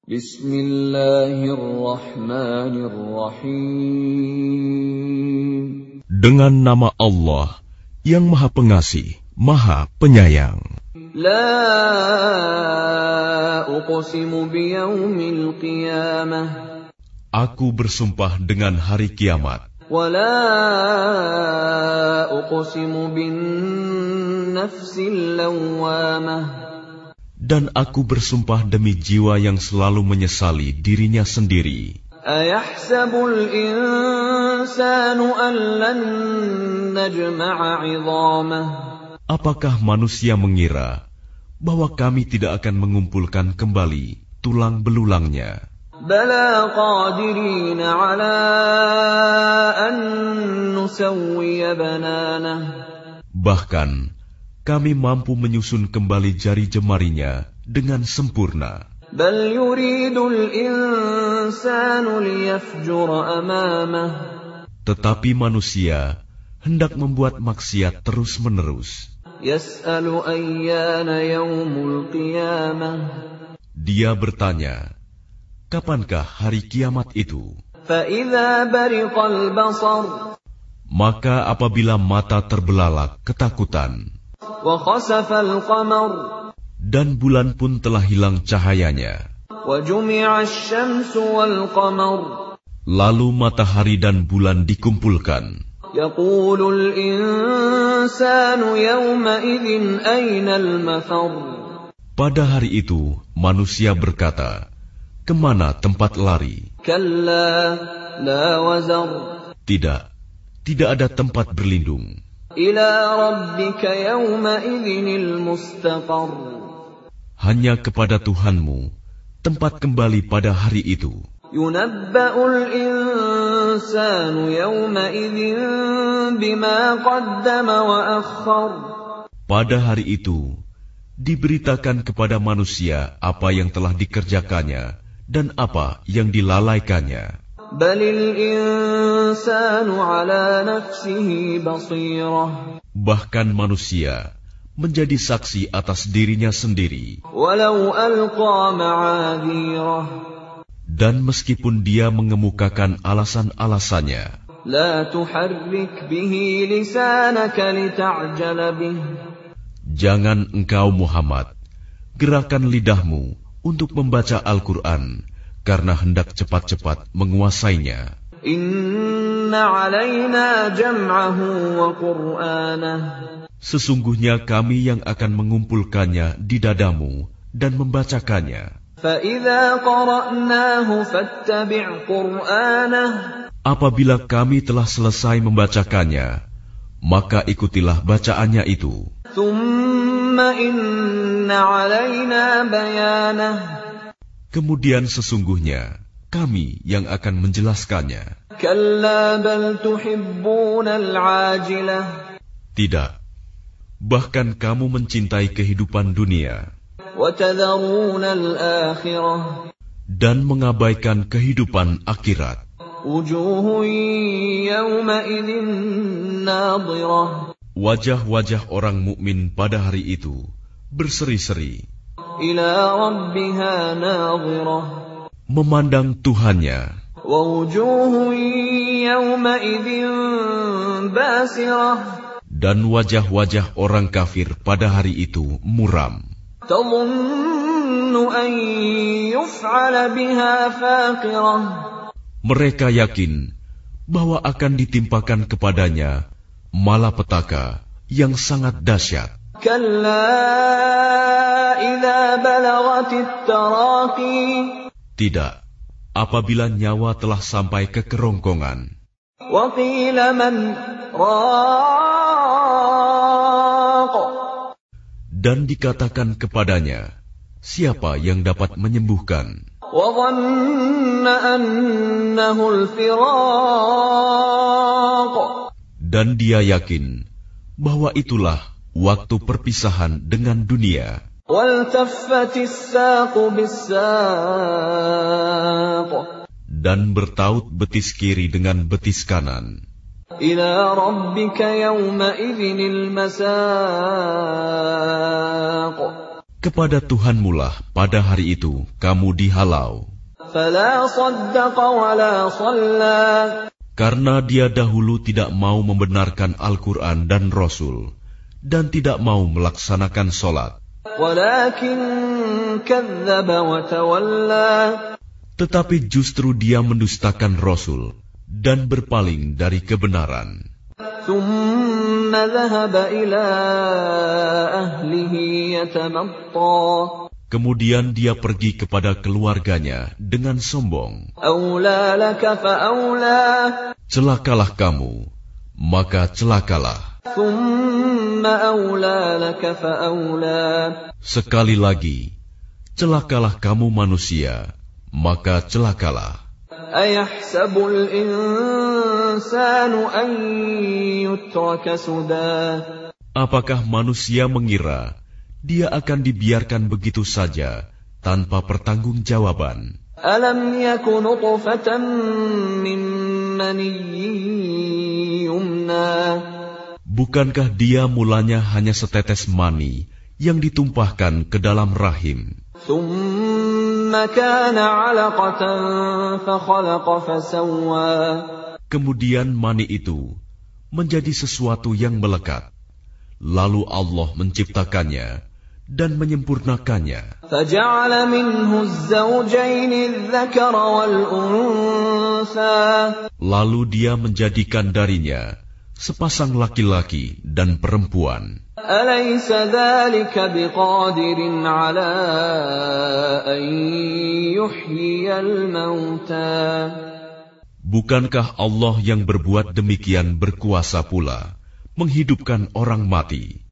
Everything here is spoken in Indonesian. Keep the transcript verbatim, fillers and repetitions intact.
Bismillahirrahmanirrahim. Dengan nama Allah yang Maha Pengasih, Maha Penyayang. La uqsimu biyaumil qiyamah. Aku bersumpah dengan hari kiamat. Wa la uqsimu bin nafsil lawwamah. Dan aku bersumpah demi jiwa yang selalu menyesali dirinya sendiri. Ayahsabul insanu an lan najma'a 'idhamah. Apakah manusia mengira bahwa kami tidak akan mengumpulkan kembali tulang belulangnya? Bala qadirina 'ala an nusawwiya bananah. Bahkan kami mampu menyusun kembali jari jemarinya dengan sempurna. Bal yuridul insanu liyafjura amamah. Tetapi manusia hendak membuat maksiat terus-menerus. Yas'alu ayyana yaumul qiyamah. Dia bertanya, kapankah hari kiamat itu? Fa idza bariqal basar. Maka apabila mata terbelalak ketakutan, Wa khasafal qamar. dan bulan pun telah hilang cahayanya, Wa jumi'ash syamsu wal qamar. lalu matahari dan bulan dikumpulkan, Yaqulul insanu yawma idzin aynal mafar. pada hari itu manusia berkata, kemana tempat lari? Kalla la wazar. Tidak, tidak ada tempat berlindung. Ila rabbika yawma idzinil mustaqar. Hanya kepada Tuhanmu tempat kembali pada hari itu. Yunabba'ul insanu yawma idzin bima qaddama wa akhkhar. Pada hari itu diberitakan kepada manusia apa yang telah dikerjakannya dan apa yang dilalaikannya. Balil insanu ala nafsihi basirah. Bahkan manusia menjadi saksi atas dirinya sendiri. Walau alqa ma'adhirah. Dan meskipun dia mengemukakan alasan-alasannya, La tuharrik bihi lisanaka lita'jala bih. jangan engkau Muhammad gerakan lidahmu untuk membaca Al-Quran karena hendak cepat-cepat menguasainya. Inna alaina jam'ahu wa qur'anah. Sesungguhnya kami yang akan mengumpulkannya di dadamu dan membacakannya. Fa idza qara'nahu fattabi' qur'anah. Apabila kami telah selesai membacakannya, maka ikutilah bacaannya itu. Thumma inna alaina bayanah. Kemudian sesungguhnya kami yang akan menjelaskannya. Kalla bal tuhibbunal 'ajilah. Tidak, bahkan kamu mencintai kehidupan dunia Wa tadharunal akhirah. dan mengabaikan kehidupan akhirat. Wujuhun yawma idzin nadhirah. Wajah-wajah orang mukmin pada hari itu berseri-seri, Ila rabbiha nadhirah. memandang Tuhannya. Wa wujuhun yawma idzin basirah. Dan wajah-wajah orang kafir pada hari itu muram. Tadhunnu an yuf'ala biha faqirah. Mereka yakin bahwa akan ditimpakan kepadanya malapetaka yang sangat dahsyat. Kalla idza balagatit taraqi. Tidak, apabila nyawa telah sampai ke kerongkongan. Wa qila man raq. Dan dikatakan kepadanya, siapa yang dapat menyembuhkan? Wa dhanna annahu al-firaq. Dan dia yakin bahwa itulah waktu perpisahan dengan dunia. Waltaffatis saqu bis-saq. Dan bertaut betis kiri dengan betis kanan. Ila rabbika yawma idzinil masaq. kepada Tuhanmulah pada hari itu kamu dihalau. فلا صدق ولا صلى Karena dia dahulu tidak mau membenarkan Al-Quran dan Rasul, dan tidak mau melaksanakan sholat. ولكن كذب وتولى Tetapi justru dia mendustakan Rasul dan berpaling dari kebenaran. ثم ذهب إلى أهله يتمطى Kemudian dia pergi kepada keluarganya dengan sombong. أولى لك فأولى Celakalah kamu, maka celakalah. ثم أولى لك فأولى Sekali lagi, celakalah kamu manusia, maka celakalah. أيحسب الإنسان أن يترك سدى Apakah manusia mengira dia akan dibiarkan begitu saja tanpa pertanggungjawaban? ألم يك نطفة من مني يمنى Bukankah dia mulanya hanya setetes mani yang ditumpahkan ke dalam rahim? ثم كان علقة فخلق فسوى Kemudian mani itu menjadi sesuatu yang melekat. Lalu Allah menciptakannya dan menyempurnakannya. فجعل منه الزوجين الذكر والأنثى Lalu dia menjadikan darinya sepasang laki-laki dan perempuan. أليس ذلك بقادر على أن يحيي الموتى Bukankah Allah yang berbuat demikian berkuasa pula menghidupkan orang mati?